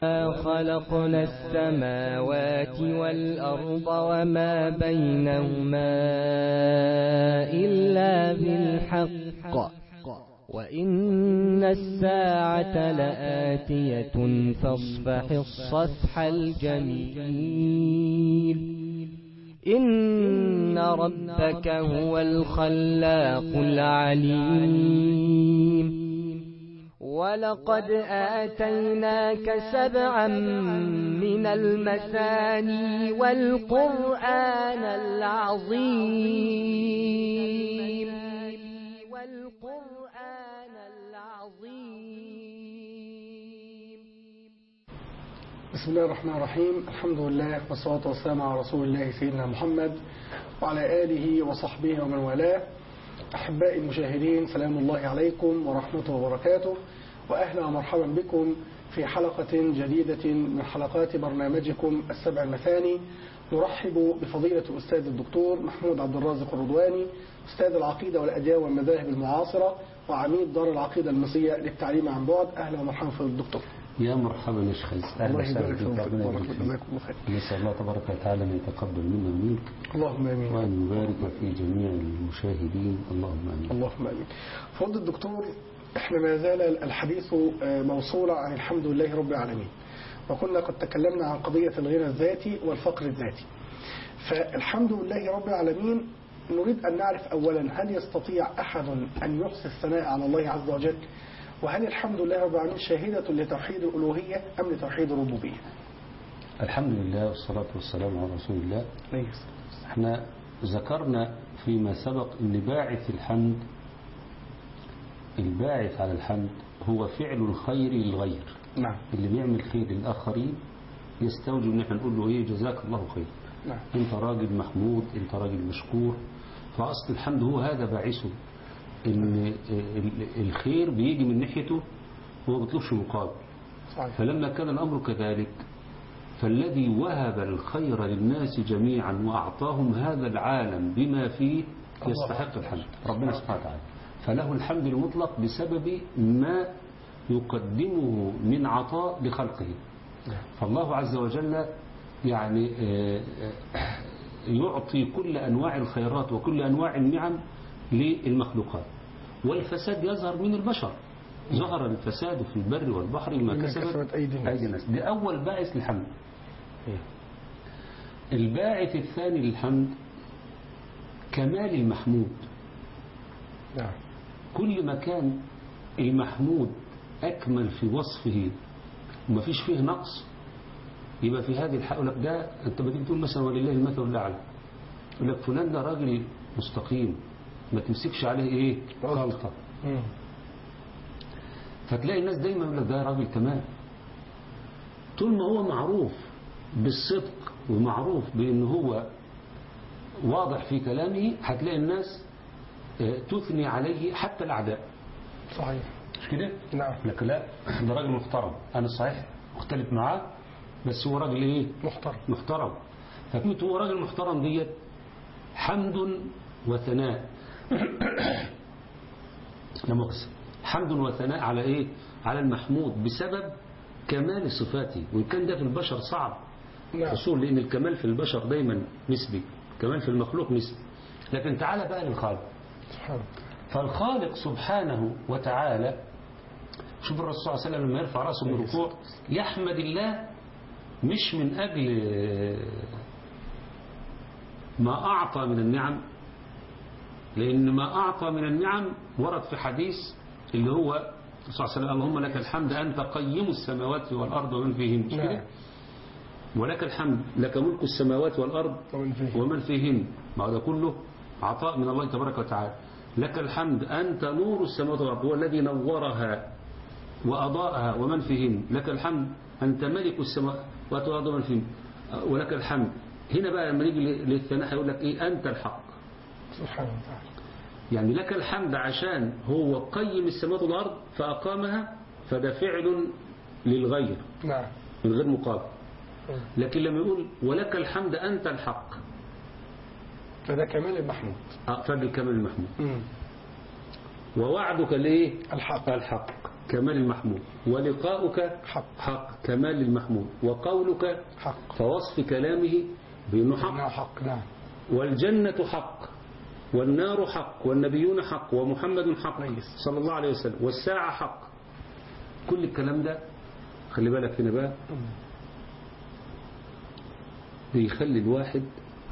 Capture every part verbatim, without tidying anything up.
خلقنا السماوات والأرض وما بينهما إلا بالحق وإن الساعة لآتية فاصفح الصفح الجميل إن ربك هو الخلاق العليم ولقد آتيناك سبعا من المثاني والقرآن العظيم والقرآن العظيم. بسم الله الرحمن الرحيم. الحمد لله والصلاة والسلام على رسول الله سيدنا محمد وعلى آله وصحبه ومن والاه. أحبائي المشاهدين، سلام الله عليكم ورحمته وبركاته، وأهلا ومرحبا بكم في حلقة جديدة من حلقات برنامجكم السبع المثاني. نرحب بفضيلة الأستاذ الدكتور محمود عبد الرازق الرضواني، أستاذ العقيدة والأديان والمذاهب المعاصرة وعميد دار العقيدة المصرية للتعليم عن بعد. أهلا ومرحبا في الدكتور. يا مرحبا يا شيخ. الله يبارك فيك. نسأل الله تبارك وتعالى أن يتقبل منا ومنك، اللهم آمين، وأن يبارك في جميع المشاهدين، اللهم آمين. اللهم آمين. فضل الدكتور، احنا ما زال الحديث موصولا عن الحمد لله رب العالمين، وكنا قد تكلمنا عن قضية الغنى الذاتي والفقر الذاتي. فالحمد لله رب العالمين نريد أن نعرف أولا، هل يستطيع أحد أن يحصي الثناء على الله عز وجل؟ وهل الحمد لله رب العالمين شاهدة لتوحيد الألوهية أم لتوحيد الربوبية؟ الحمد لله والصلاة والسلام على رسول الله. احنا ذكرنا فيما سبق أن باعث الحمد الباعث على الحمد هو فعل الخير للغير. نعم. اللي بيعمل خير للآخرين يستوجب ان احنا نقول له ايه، جزاك الله خير. نعم. انت راجل محمود، انت راجل مشكور. فأصل الحمد هو هذا باعثه، ان الخير بيجي من ناحيته هو ما بيطلبش مقابل. صحيح. فلما كان الأمر كذلك، فالذي وهب الخير للناس جميعا وأعطاهم هذا العالم بما فيه يستحق الحمد، ربنا سبحانه وتعالى. فله الحمد المطلق بسبب ما يقدمه من عطاء لخلقه. فالله عز وجل يعني يعطي كل أنواع الخيرات وكل أنواع النعم للمخلوقات. والفساد يظهر من البشر، ظهر الفساد في البر والبحر ما كسبت أيدي الناس. ده أول باعث للحمد. الباعث الثاني للحمد كمال المحمود. نعم. كل ما كان المحمود أكمل في وصفه وما فيش فيه نقص، يبقى في هذه الحالة ده أنت بدك تقول مثلا ولله المثل الأعلى، يقول لك فلان ده راجل مستقيم ما تمسكش عليه ايه غلطة. فتلاقي الناس دايما يقول لك ده راجل تمام. طول ما هو معروف بالصدق ومعروف بأنه هو واضح في كلامه، هتلاقي الناس تثني عليه حتى الأعداء. صحيح. مش كده؟ نعم. لك لا، ده راجل محترم، أنا صحيح مختلف معاه بس هو راجل ايه محترم محترم. فكنت هو راجل محترم ديت حمد وثناء لمؤسس حمد وثناء على ايه؟ على المحمود بسبب كمال صفاته. وإن كان ده في البشر صعب حصول، لأن الكمال في البشر دايما نسبي، كمال في المخلوق نسبي. لكن تعالى بقى للخالق. فالخالق سبحانه وتعالى، شوف الرسول صلى الله عليه وسلم لما يرفع رأسه من الركوع يحمد الله مش من أجل ما أعطى من النعم، لأن ما أعطى من النعم ورد في حديث اللي هو صلى الله عليه وسلم: اللهم لك الحمد أنت قيم السماوات والأرض ومن فيهن. مش كده؟ ولك الحمد، لك ملك السماوات والأرض ومن فيهن. ما هذا كله عطاء من الله تبارك وتعالى. لك الحمد أنت نور السماوات والأرض، هو الذي نورها وأضاءها ومن فيهن. لك الحمد أنت ملك السماوات والأرض ومن فيهن. ولك الحمد. هنا بقى لما نيجي للثناء يقول لك إيه؟ أنت الحق سبحانه وتعالى. يعني لك الحمد عشان هو قيم السماوات والأرض فأقامها، فده فعل للغير. نعم. من غير مقابل. لكن لما يقول ولك الحمد أنت الحق، فده كمال المحمود. اه فده كمال المحمود. مم. ووعدك الايه؟ الحق. الحق. كمال المحمود، ولقاؤك حق. حق كمال المحمود، وقولك حق. فوصف كلامه بأنه نعم حق، حق. نعم. والجنة حق، والنار حق، والنبيون حق، ومحمد حق صلى الله عليه وسلم، والساعة حق. كل الكلام ده خلي بالك هنا بقى بيخلي الواحد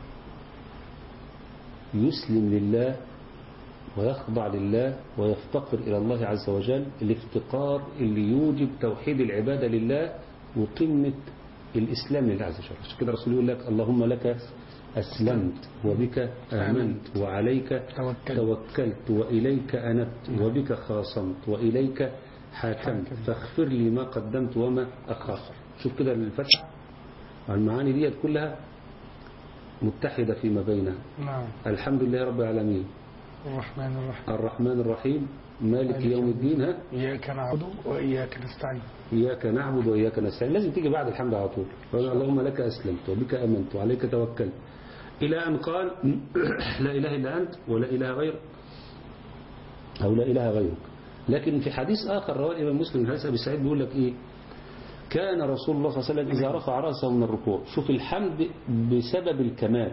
يسلم لله ويخضع لله ويفتقر إلى الله عز وجل، الافتقار اللي يوجب توحيد العبادة لله وقمة الإسلام لله عز وجل. عشان كده الرسول يقول لك اللهم لك أسلمت وبك آمنت وعليك توكلت وإليك أنبت وبك خاصمت وإليك حاكمت فاغفر لي ما قدمت وما أخرت. شوف كده الفتح، المعاني دي كلها متحدة فيما بينها. نعم. الحمد لله رب العالمين، الرحمن الرحيم، الرحمن الرحيم، مالك يوم الدين. ها إياك نعبد وإياك نستعين. إياك نعبد وإياك نستعين لازم تيجي بعد الحمد على طول. اللهم لك أسلمت وبك آمنت وعليك توكلت، إلى أن قال لا إله إلا أنت ولا إله غيرك أو لا إله غيرك. لكن في حديث آخر رواه الإمام مسلم من حديث أبي سعيد بيقول لك إيه؟ كان رسول الله صلى الله عليه وسلم إذا رفع رأسه من الركوع، شوف الحمد بسبب الكمال.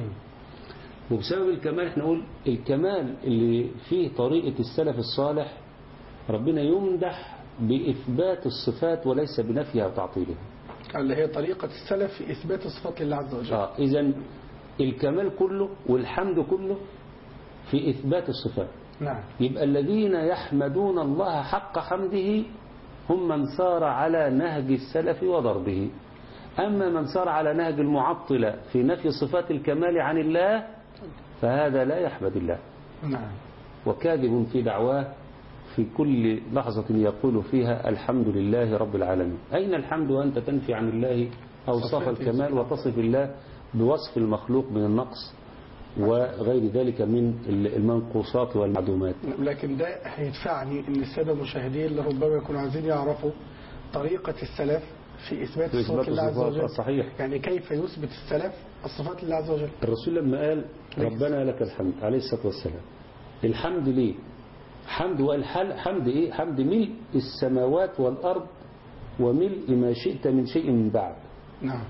وبسبب الكمال احنا نقول الكمال اللي فيه طريقة السلف الصالح ربنا يمدح بإثبات الصفات وليس بنفيها وتعطيلها، اللي هي طريقة السلف في إثبات الصفات لله عز وجل. آه إذن الكمال كله والحمد كله في إثبات الصفات. نعم. يبقى الذين يحمدون الله حق حمده هم من سار على نهج السلف وضربه. أما من سار على نهج المعطلة في نفي صفات الكمال عن الله فهذا لا يحمد الله. نعم. وكاذب في دعواه في كل لحظة يقول فيها الحمد لله رب العالمين. أين الحمد وأنت تنفي عن الله أوصاف الكمال وتصف الله بوصف المخلوق من النقص وغير ذلك من المنقوصات والمعدومات. لكن ده هيدفعني ان السادة المشاهدين اللي ربما يكونوا عايزين يعرفوا طريقة السلف في إثبات الصفات لله عز وجل. صحيح. يعني كيف يثبت السلف الصفات لله عز وجل. الرسول لما قال ربنا لك الحمد عليه الصلاة والسلام، الحمد ليه؟ حمد والحل حمد إيه؟ حمد ملء السماوات والأرض وملء ما شئت من شيء من بعد. نعم.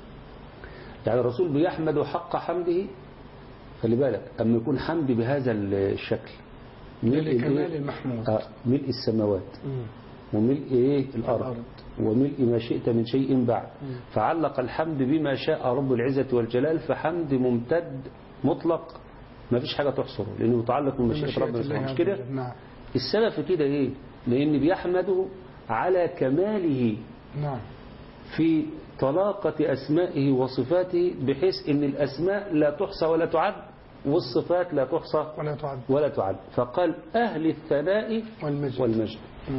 يعني الرسول بيحمد حق حمده. خلي بالك أما يكون حمد بهذا الشكل ملء كمال المحمود، آه ملء السماوات مم. وملء إيه الأرض, الأرض وملء ما شئت من شيء بعد. مم. فعلق الحمد بما شاء رب العزة والجلال، فحمد ممتد مطلق ما فيش حاجة تحصره لأنه متعلق بمشيئة ربنا سبحانه. مش كده؟ نعم. السبب في كده إيه؟ لأن بيحمده على كماله. نعم. في طلاقة أسمائه وصفاته بحيث أن الأسماء لا تحصى ولا تعد والصفات لا تحصى ولا تعد, ولا تعد. فقال أهل الثناء والمجد, والمجد.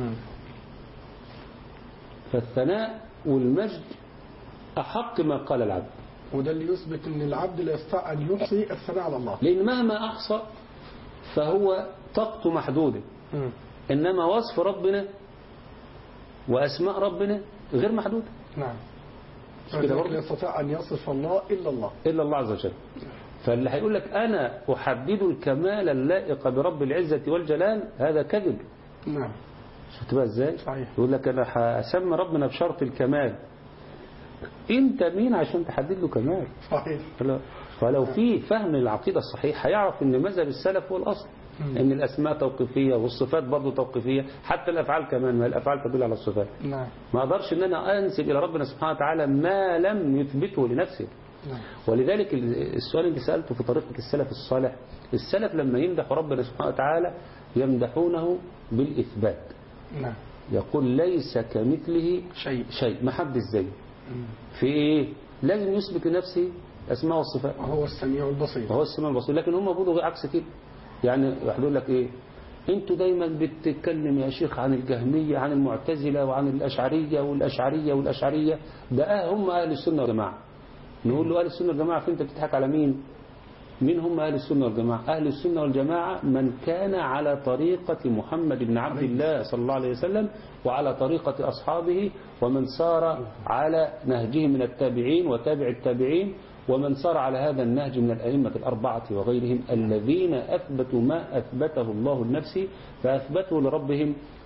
فالثناء والمجد أحق ما قال العبد، وده اللي يثبت أن العبد لا يستطيع أن يحصي الثناء على الله، لأن مهما أحصى فهو طاقته محدودة. م. إنما وصف ربنا وأسماء ربنا غير محدودة. نعم. لا يستطيع أن يصف الله إلا الله إلا الله عز وجل. فاللي هيقول لك أنا أحدد الكمال اللائق برب العزة والجلال هذا كذب. نعم. شفت بقى إزاي؟ صحيح. يقول لك أنا هسمي ربنا بشرط الكمال. أنت مين عشان تحدد له كمال؟ صحيح. فلو في فهم العقيدة الصحيح هيعرف أن مذهب السلف هو الأصل، ان الاسماء توقيفيه والصفات برضه توقيفيه، حتى الافعال كمان، ما الافعال تدل على الصفات. نعم. ما اقدرش ان انا انسب الى ربنا سبحانه وتعالى ما لم يثبته لنفسه. نعم. ولذلك السؤال اللي سالته في طريقه السلف الصالح، السلف لما يمدح ربنا سبحانه وتعالى يمدحونه بالاثبات. نعم. يقول ليس كمثله شيء شيء، ما حد زيه. في ايه؟ لازم يثبت لنفسه اسماء والصفات. وهو السميع البصير. وهو السميع البصير. لكن هم بيقولوا عكس كده. يعني يقول لك ايه؟ انتوا دايما بتتكلم يا شيخ عن الجهمية عن المعتزلة وعن الاشعرية والاشعرية والاشعرية، ده اه هم اهل السنة والجماعة. نقول له اهل السنة والجماعة فين؟ انت بتضحك على مين؟ مين هم اهل السنة والجماعة؟ اهل السنة والجماعة من كان على طريقة محمد بن عبد الله صلى الله عليه وسلم وعلى طريقة اصحابه، ومن سار على نهجه من التابعين وتابع التابعين، ومن سار على هذا النهج من الأئمة الأربعة وغيرهم الذين أثبتوا ما أثبته الله لنفسه فأثبته لربهم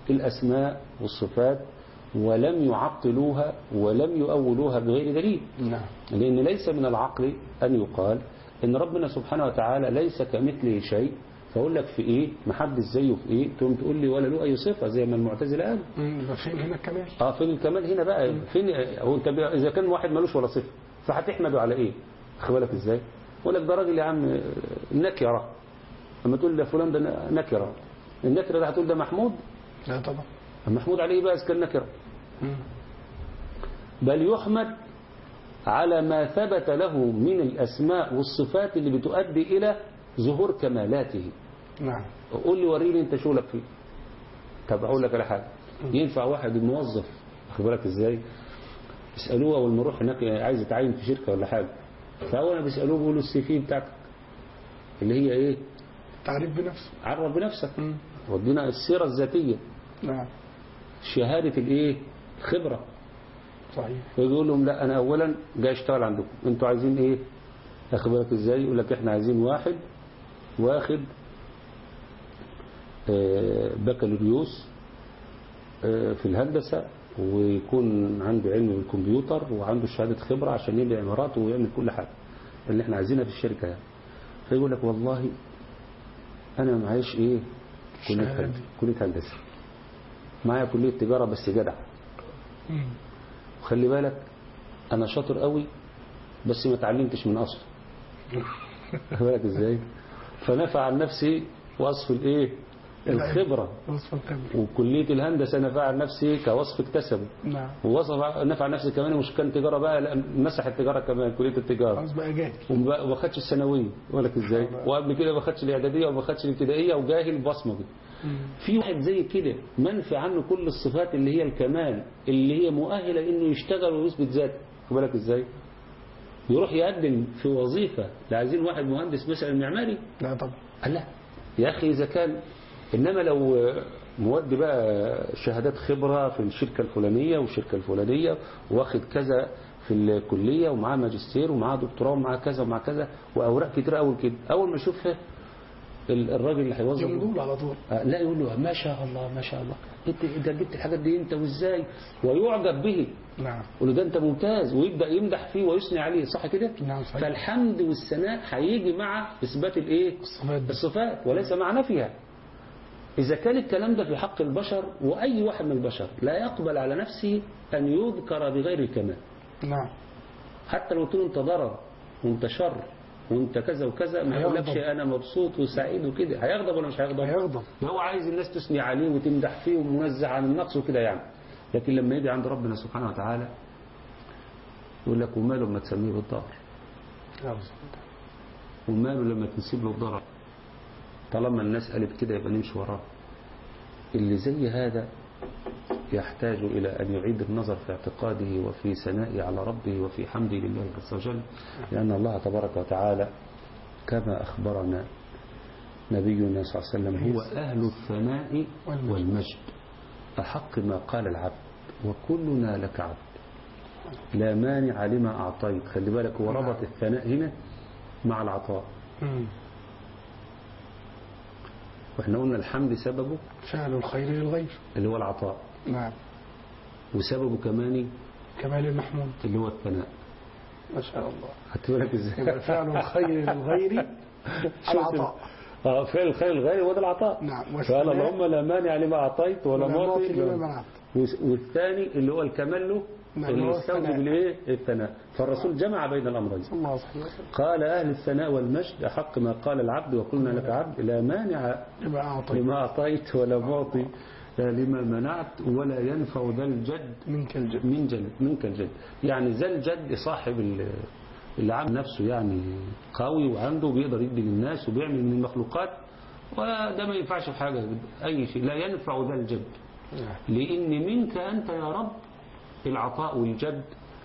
الأسماء والصفات ولم يعطلوها ولم يؤولوها بغير دليل. نعم. لأن ليس من العقل أن يقال إن ربنا سبحانه وتعالى ليس كمثله شيء، فأقول لك في إيه محدش زيه في إيه، تقوم تقول لي ولا له أي صفة زي ما المعتزلة قالوا. فين هنا الكمال؟ اه فين الكمال هنا بقى؟ فين هو انت اذا كان واحد ملوش ولا صفة فهتحمده على ايه؟ خد بالك ازاي؟ يقول لك ده راجل يا عم نكره، لما تقول لفلان ده نكره، النكره ده هتقول ده محمود؟ لا طبعا. محمود عليه بقى اذا كان نكره. بل يحمد على ما ثبت له من الاسماء والصفات اللي بتؤدي الى ظهور كمالاته. نعم. قول لي وريني انت شغلك فيه. طب اقول لك على حاجه، ينفع واحد موظف خد بالك ازاي؟ يسالوه اول ما يروح هناك عايز يتعين في شركه ولا حاجه، فاول ما بيسالوه بيقولوا السي في بتاعتك اللي هي ايه؟ تعريف بنفسه. عرف بنفسك. ودينا السيره الذاتيه. نعم. شهاده الايه؟ خبره. صحيح. فيقول لهم لا انا اولا جاي اشتغل عندكم، انتوا عايزين ايه؟ واخد بالك ازاي؟ يقول لك احنا عايزين واحد واخد بكالوريوس في الهندسة ويكون عنده علم بالكمبيوتر وعنده شهادة خبرة عشان يبني عمارات ويعمل كل حاجة اللي احنا عايزينها في الشركة يعني. فيقول لك والله انا معيش ايه؟ كلية كلية هندسة، معايا كلية تجارة بس جدع، وخلي بالك انا شاطر قوي بس ما اتعلمتش من اصله. خلي بالك ازاي؟ فنفع عن نفسي وصف الايه؟ الخبرة. وكلية الهندسة نفع عن نفسي كوصف اكتسبه. نعم. ووصف نفع عن نفسي كمان مش كان تجارة بقى، لا مسح التجارة كمان كلية التجارة. خلاص بقى جاهل. وما خدش الثانوية ولك ازاي؟ وقبل كده ما خدش الإعدادية وما خدش الابتدائية وجاهل بصمجي. في واحد زي كده منفي عنه كل الصفات اللي هي الكمال اللي هي مؤهلة انه يشتغل ويثبت ذاته. خد بالك ازاي؟ يروح يقدم في وظيفة لا عايزين واحد مهندس مثلا معماري. لا طبعا. لا يا أخي إذا كان، إنما لو مودي بقى شهادات خبرة في الشركة الفلانية والشركة الفلانية واخد كذا في الكلية ومعاه ماجستير ومعاه دكتوراه ومعاه كذا ومعاه كذا وأوراق كتير أول كده، أول ما يشوفها الراجل اللي هيوظف يقول على طول لا يقول له ما شاء الله ما شاء الله انت ده جبت الحاجات دي انت وازاي، ويعجب به. نعم. يقول له ده انت ممتاز ويبدا يمدح فيه ويثني عليه، صح كده؟ نعم صحيح. فالحمد والثناء هيجي مع اثبات الايه؟ الصفات, الصفات وليس مع نفيها. اذا كان الكلام ده في حق البشر واي واحد من البشر لا يقبل على نفسه ان يذكر بغير الكمال. نعم. حتى لو قلت له انت ضرر وانت شر وانت كذا وكذا ما يقولكش انا مبسوط وسعيد وكده، هيغضب ولا مش هيغضب؟ هيغضب. هو عايز الناس تثني عليه وتمدح فيه ومنزه عن النقص وكده يعني. لكن لما يجي عند ربنا سبحانه وتعالى يقول لك وماله لما تسميه بالضرر، وماله لما تنسب له الضرر، طالما الناس قالت كده يبقى نمشي وراه. اللي زي هذا يحتاج إلى أن يعيد النظر في اعتقاده وفي ثنائه على ربه وفي حمده لله عز وجل، لأن الله تبارك وتعالى كما أخبرنا نبينا صلى الله عليه وسلم هو أهل الثناء والمجد أحق ما قال العبد وكلنا لك عبد لا مانع لما أعطيت. خلي بالك هو ربط الثناء هنا مع العطاء. واحنا قلنا الحمد سببه فعل الخير للغير اللي هو العطاء. نعم. وسببه كمان كمال المحمود اللي هو الثناء. ما شاء الله. هتقولك ازاي؟ فعل الخير للغير العطاء. اه فعل الخير للغير وده العطاء. نعم. قال اللهم لا مانع لما اعطيت ولا معطي لما منعت. والثاني اللي هو الكمال له اللي يستوجب الايه؟ الثناء. فالرسول جمع بين الامرين. الله صحيح. قال اهل الثناء والمجد احق ما قال العبد وقلنا لك عبد لا مانع لما اعطيت لما اعطيت ولا معطي لما منعت ولا ينفع ذا الجد منك الجد من جد منك الجد. يعني ذا الجد صاحب اللي عامل نفسه يعني قوي وعنده بيقدر يدي للناس وبيعمل من المخلوقات، وده ما ينفعش في حاجة أي شيء. لا ينفع ذا الجد لأن منك أنت يا رب العطاء والجد،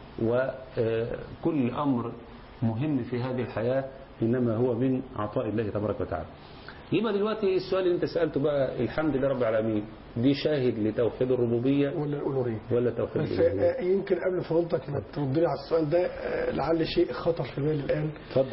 وكل أمر مهم في هذه الحياة إنما هو من عطاء الله تبارك وتعالى. يبقى دلوقتي السؤال اللي انت سألته بقى الحمد لله رب العالمين دي شاهد لتوحيد الربوبية ولا الألوهية ولا توحيد بس الربوبية؟ يمكن قبل فضلتك ما ترد لي على السؤال ده لعل شيء خطر في بالي الآن. اتفضل.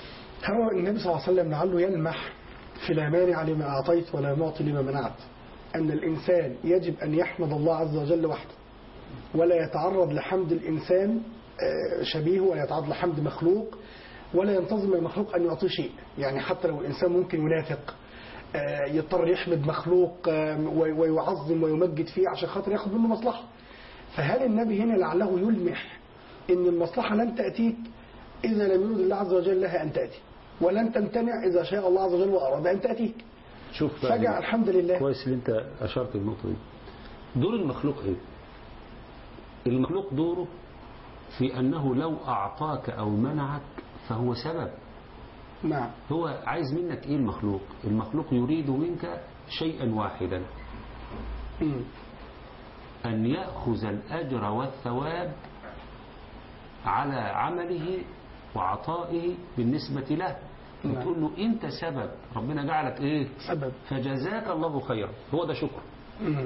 هو النبي صلى الله عليه وسلم لعله يلمح في لا مانع لما أعطيت ولا معطي لما منعت، أن الإنسان يجب أن يحمد الله عز وجل وحده، ولا يتعرض لحمد الإنسان شبيه، ولا يتعرض لحمد مخلوق، ولا ينتظم المخلوق أن يعطيه شيء. يعني حتى لو الإنسان ممكن ينافق يضطر يحمد مخلوق ويعظم ويمجد فيه عشان خاطر ياخد منه مصلحة. فهل النبي هنا لعله يلمح أن المصلحة لن تأتيك إذا لم يرد الله عز وجل لها أن تأتي، ولن تمتنع إذا شاء الله عز وجل وأراد أن تأتيك؟ شوف فجأة الحمد لله. كويس اللي أنت أشرت النقطة دي. دور المخلوق إيه؟ المخلوق دوره في أنه لو أعطاك أو منعك فهو سبب. نعم. هو عايز منك إيه المخلوق؟ المخلوق يريد منك شيئا واحدا، م. أن يأخذ الأجر والثواب على عمله وعطائه بالنسبة له. نعم. وتقول له أنت سبب، ربنا جعلك إيه؟ سبب. فجزاك الله خيرا. هو ده شكر. م.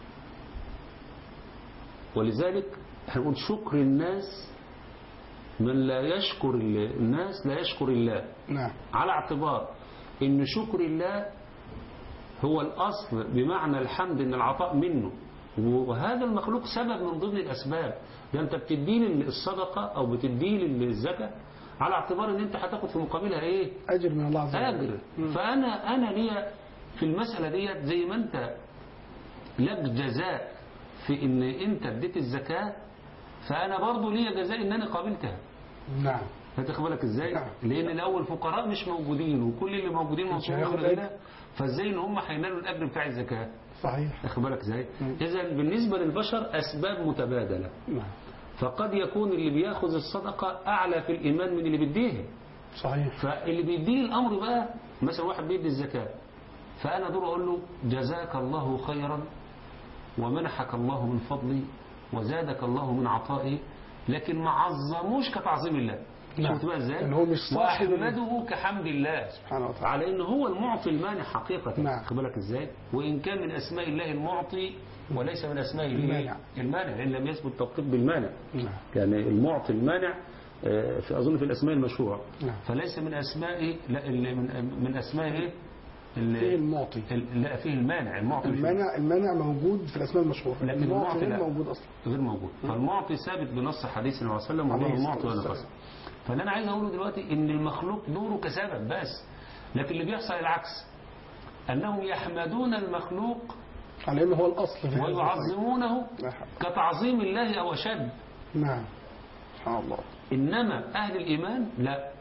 ولذلك هنقول شكر الناس، من لا يشكر الناس لا يشكر الله. نعم. على اعتبار ان شكر الله هو الأصل، بمعنى الحمد ان العطاء منه، وهذا المخلوق سبب من ضمن الأسباب. ده انت بتدين الصدقة او بتدين الزكاة على اعتبار ان انت هتاخد في مقابلها ايه؟ أجر من الله عز وجل. أجر. فأنا أنا ليا في المسألة ديت زي ما انت لك جزاء في ان انت اديت الزكاة، فأنا برضو ليا جزاء ان انا قابلتها. نعم. هتاخد بالك ازاي؟ نعم. لان الاول فقراء مش موجودين، وكل اللي موجودين موصولين من الغنى، فازاي ان هم هينالوا الاجر بتاع الزكاه؟ صحيح. هتاخد بالك ازاي؟ اذا بالنسبه للبشر اسباب متبادله. نعم. فقد يكون اللي بياخذ الصدقه اعلى في الايمان من اللي بيديها. صحيح. فاللي بيديه الامر بقى، مثلا واحد بيدي الزكاه، فانا دور اقول له جزاك الله خيرا ومنحك الله من فضلي وزادك الله من عطائي، لكن ما عظموش كتعظيم الله. نعم. شفت بقى ازاي؟ يعني هو مش صاحب واحمده كحمد الله سبحانه وتعالى على انه هو المعطي المانع حقيقة. نعم. خد بالك ازاي؟ وان كان من اسماء الله المعطي وليس من اسماء الله المانع، لان لم يثبت توقيت بالمانع. نعم. يعني المعطي المانع في اظن في الاسماء المشروعة. نعم. فليس من اسماء لا من من اسماء ايه؟ فيه المعطي. لا فيه المانع. المعطي المانع المانع موجود في الاسماء المشهوره، لكن المعطي غير لا. موجود اصلا. غير موجود. فالمعطي ثابت بنص حديث النبي صلى الله عليه وسلم، وهو المعطي ولا قصد. فاللي انا عايز اقوله دلوقتي ان المخلوق دوره كسبب بس، لكن اللي بيحصل العكس، انهم يحمدون المخلوق على انه هو الاصل في ويعظمونه كتعظيم الله او اشد. نعم. سبحان الله. انما اهل الايمان لا،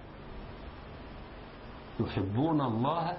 يحبون الله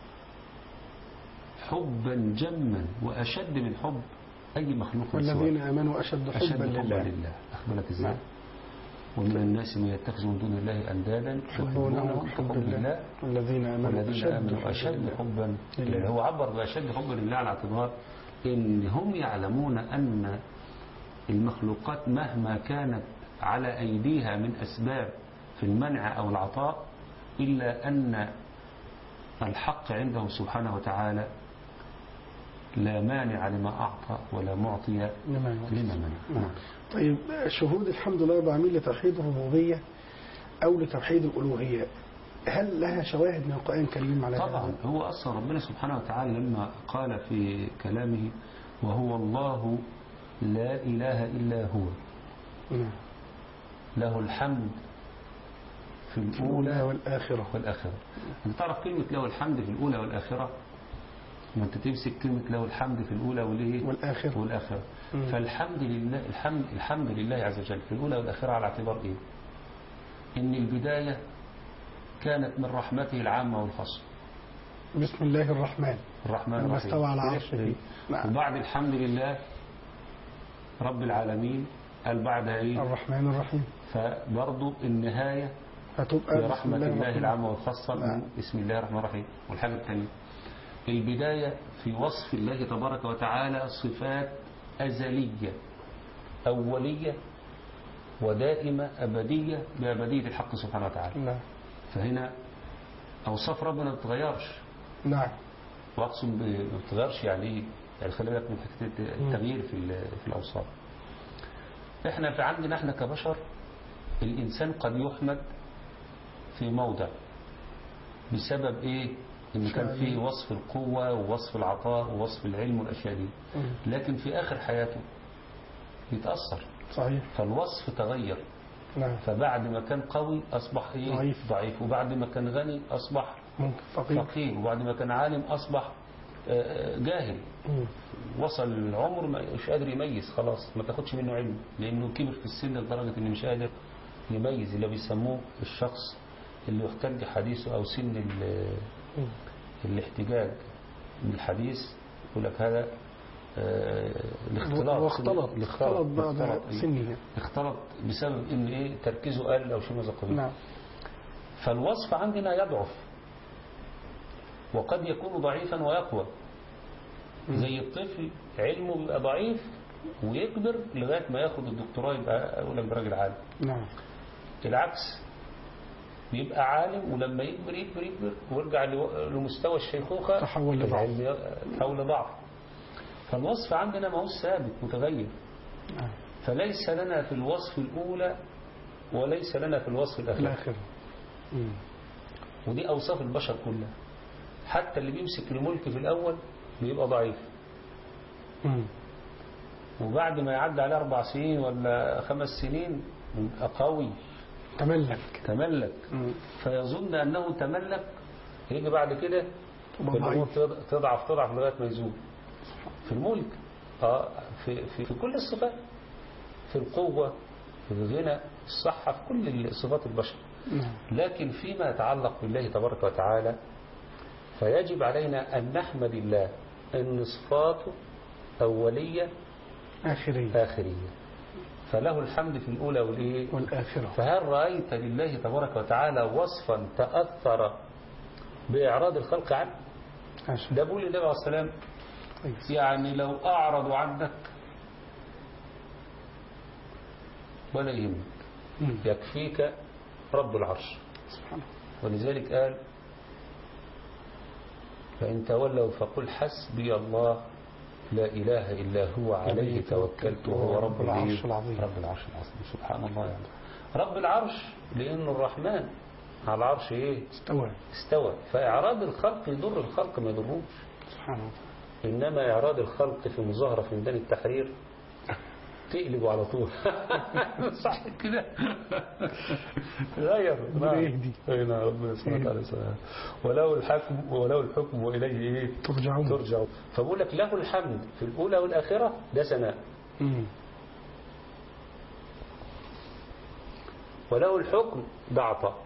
حبا جما واشد من حب اي مخلوق. والذين امنوا اشد حبا, أشد لله. حبا لله. اخبرك ازاي؟ نعم. ومن الناس من يتخذ من دون الله اندادا يحبونهم حب الله والذين امنوا أشد, أشد حبا لله. هو عبر باشد حبا لله على اعتبار ان هم يعلمون ان المخلوقات مهما كانت على ايديها من اسباب في المنع او العطاء، الا ان الحق عندهم سبحانه وتعالى لا مانع لما أعطى ولا معطي لما منع. نعم. طيب شهود الحمد لله رب العالمين لتوحيد الربوبية أو لتوحيد الألوهية، هل لها شواهد من القرآن الكريم على طبعا هذا؟ هو أصلا ربنا سبحانه وتعالى لما قال في كلامه وهو الله لا إله إلا هو نعم. له الحمد في الأولى والآخرة والآخرة. أنت تعرف كلمة له الحمد في الأولى والآخرة؟ ما أنت تمسك كلمة له الحمد في الأولى والإيه؟ والآخرة والآخرة. فالحمد لله الحمد الحمد لله عز وجل في الأولى والآخرة على اعتبار إيه؟ إن البداية كانت من رحمته العامة والخاصة. بسم الله الرحمن الرحمن الرحيم استوى على عرشه. نعم. وبعد الحمد لله رب العالمين قال بعد إيه؟ الرحمن الرحيم. فبرضو النهاية فتبقى برحمة الله, الله العامة والخاصة. نعم. بسم الله الرحمن الرحيم. والحاجة الثانية البداية في وصف الله تبارك وتعالى صفات أزلية أولية ودائمة أبدية بأبدية الحق سبحانه وتعالى. نعم. فهنا أوصاف ربنا ما بتتغيرش. نعم. وأقصد ما بتتغيرش يعني يعني خلي بالك من حكاية التغيير في في الأوصاف. إحنا في عندنا إحنا كبشر الإنسان قد يحمد في موضع بسبب إيه؟ إن كان فيه وصف القوة ووصف العطاء ووصف العلم والأشياء دي، لكن في آخر حياته يتأثر. صحيح. فالوصف تغير. نعم. فبعد ما كان قوي أصبح إيه؟ ضعيف. ضعيف. وبعد ما كان غني أصبح ممكن فقير. فقير. وبعد ما كان عالم أصبح جاهل. مم. وصل العمر مش قادر يميز، خلاص ما تاخدش منه علم، لأنه كبر في السن لدرجة إنه مش قادر يميز. اللي بيسموه الشخص اللي يحتج حديثه أو سن الاحتجاج بالحديث، يقول لك هذا الاختلاط. واختلط اختلط بعد سنه، اختلط بسبب ان ايه تركيزه قل او شيء من القبيل. نعم. فالوصف عندنا يضعف وقد يكون ضعيفا ويقوى. زي الطفل علمه بيبقى ضعيف ويكبر لغايه ما ياخد الدكتوراه يبقى اقول لك براجل عالم. نعم. العكس، بيبقى عالم ولما يكبر يكبر يكبر ويرجع لمستوى الشيخوخه تحول لضعف. تحول لضعف. فالوصف عندنا ما هو ثابت متغير. نعم. فليس لنا في الوصف الأولى وليس لنا في الوصف الأخير. الآخر. ودي أوصاف البشر كلها. حتى اللي بيمسك الملك في الأول بيبقى ضعيف. مم. وبعد ما يعدي عليه أربع سنين ولا خمس سنين يبقى قوي. تملك. تملك. مم. فيظن أنه تملك، يجي بعد كده الأمور تضعف تضعف لغاية ما يزول. في الملك آه في, في, في كل الصفات، في القوة، في الغنى، الصحة، في كل صفات البشر. لكن فيما يتعلق بالله تبارك وتعالى فيجب علينا أن نحمد الله أن صفاته أولية آخرية, آخرية. فله الحمد في الأولى والإيه والآخرة. فهل رأيت لله تبارك وتعالى وصفا تأثر بإعراض الخلق عنه؟ ده بقول النبي عليه السلام يعني لو أعرضوا عنك ولا يهمك يكفيك رب العرش سبحانه. ولذلك قال فإن تولوا فقل حسبي الله لا إله إلا هو عليه توكلت وهو رب العرش العظيم. رب العرش العظيم سبحان الله. يعني رب العرش لأنه الرحمن على العرش إيه استوى استوى. فإعراض الخلق يضر الخلق ما يضروش سبحان الله. إنما إعراض الخلق في مظاهرة في ميدان التحرير تقلبوا على طول. صح كده. غير يهدي هنا ربنا سبحانه وتعالى ولو الحكم ولو الحكم وإليه إيه ترجعون ترجعون. فبقول لك له الحمد في الأولى والآخرة، ده ثناء. وله الحكم ده عطاء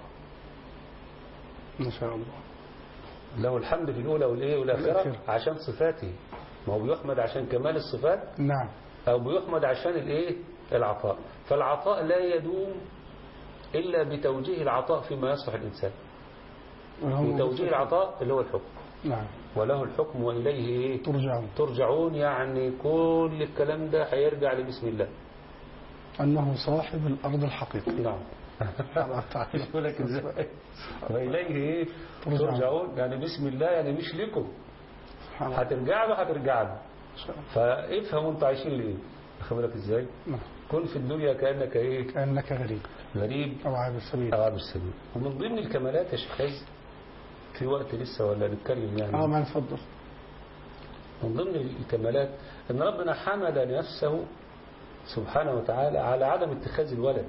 ما شاء الله. له الحمد في الأولى والإيه والآخرة عشان صفاته. ما هو بيحمد عشان كمال الصفات. نعم. أو بيحمد عشان الإيه العطاء. فالعطاء لا يدوم إلا بتوجيه العطاء فيما يصلح الإنسان. وتوجيه العطاء اللي هو الحكم. نعم. وله الحكم وإليه إيه ترجعون. ترجعون يعني كل الكلام ده هيرجع لبسم الله أنه صاحب الأرض الحقيقي. نعم. يقول لك إزاي وإليه إيه ترجعون يعني بسم الله يعني مش لكم هترجع له هترجع له. فافهموا انتوا عايشين ليه. خبرك ازاي نعم. كن في الدنيا كأنك ايه كأنك غريب غريب أو عابر السبيل أو عابر السبيل. ومن ضمن الكمالات يا شيخ عز في وقت لسه ولا نتكلم يعني اه ما نفضل. من ضمن الكمالات ان ربنا حمد نفسه سبحانه وتعالى على عدم اتخاذ الولد.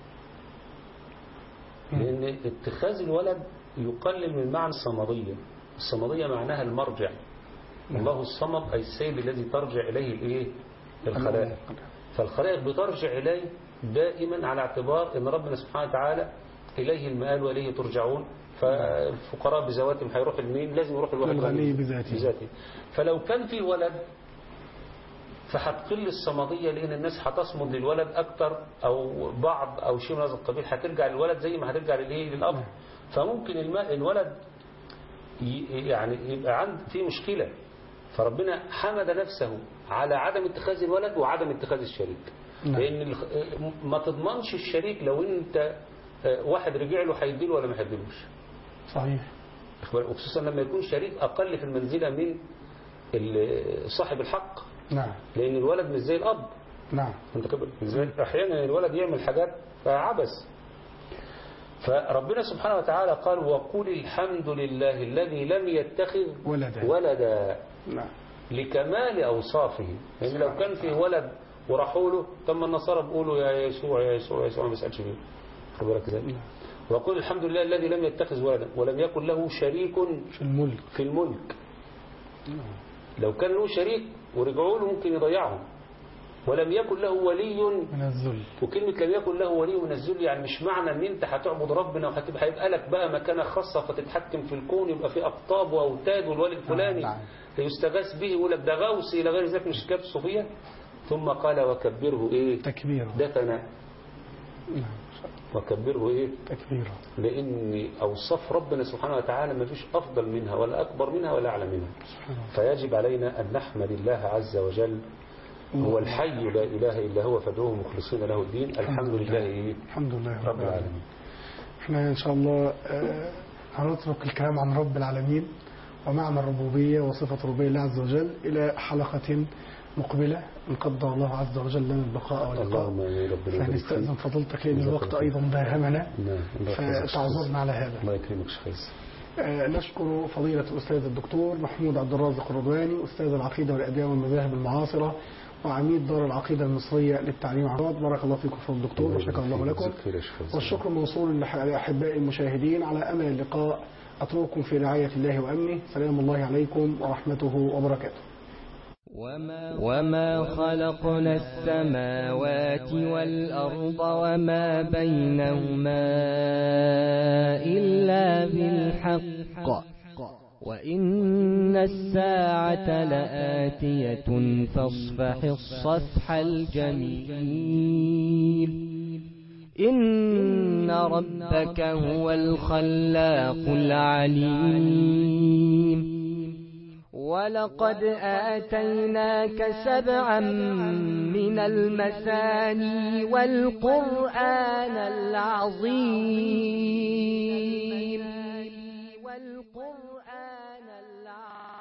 لأن اتخاذ الولد يقلل من معنى الصمدية. الصمدية معناها المرجع. الله الصمد أي السيد الذي ترجع إليه الإيه الخلائق. فالخلائق بترجع إليه دائما على اعتبار أن ربنا سبحانه وتعالى إليه المآل وإليه ترجعون. فالفقراء بذواتهم هيروح لمين؟ لازم يروح الواحد الغني بذاته. بذاته. فلو كان في ولد فهتقل الصمدية لأن الناس هتصمد للولد أكتر أو بعض أو شيء من هذا القبيل هترجع للولد زي ما هترجع للإيه للأب. فممكن الولد يعني يبقى عند في مشكلة. فربنا حمد نفسه على عدم اتخاذ الولد وعدم اتخاذ الشريك. لأن ما تضمنش الشريك لو أنت واحد رجع له هيديله ولا ما هيديلوش. صحيح. وخصوصا لما يكون شريك أقل في المنزلة من صاحب الحق. نعم. لأن الولد مش زي الأب. نعم. أنت أحيانا الولد يعمل حاجات عبث. فربنا سبحانه وتعالى قال وقل الحمد لله الذي لم يتخذ ولدا, ولدا نعم. لكمال أوصافه. لأن لو كان فيه ولد وراحوا له تم النصارى بيقولوا يا يسوع يا يسوع يا يسوع ما بيسألش فيه. خد بالك ازاي؟ وقل الحمد لله الذي لم يتخذ ولدا ولم يكن له شريك في الملك في الملك. لو كان له شريك ورجعوا له ممكن يضيعهم. ولم يكن له ولي من الذل. وكلمة لم يكن له ولي من الذل يعني مش معنى ان انت هتعبد ربنا وهتبقى هيبقى لك بقى مكانة خاصة فتتحكم في الكون يبقى في اقطاب واوتاد والولي الفلاني يستغاث به يقول لك ده غوث الى غير ذلك مش كتاب الصوفية. ثم قال وكبره ايه تكبيرا ده ثناء وكبره ايه تكبيرا لان اوصاف ربنا سبحانه وتعالى ما فيش افضل منها ولا اكبر منها ولا اعلى منها. فيجب علينا ان نحمد الله عز وجل هو الحي لا إله إلا هو فادعوه مخلصين له الدين. الحمد لله إيه؟ الحمد لله رب العالمين. احنا إن شاء الله هنترك الكلام عن رب العالمين ومعنى الربوبية وصفة الربوبية الله عز وجل إلى حلقة مقبلة إن قدر الله عز وجل لنا البقاء واللقاء. اللهم آمين. ربنا فنستأذن فضلتك لأن الوقت أيضا داهمنا فتعذرنا على هذا. الله يكرمك شخيص. نشكر فضيلة الأستاذ الدكتور محمود عبد الرازق الرضواني أستاذ العقيدة والأديان والمذاهب المعاصرة وعميد دار العقيدة المصرية للتعليم والعقاد. بارك الله فيكم فضل الدكتور وشكر الله لكم. والشكر موصول لأحباء المشاهدين على أمل اللقاء. أترككم في رعاية الله وأمنه. سلام الله عليكم ورحمته وبركاته. وما خلقنا السماوات والأرض وما بينهما إلا بالحق وإن الساعة لآتية فاصفح الصفح الجميل. إن ربك هو الخلاق العليم. ولقد آتيناك سبعا من المثاني والقرآن العظيم.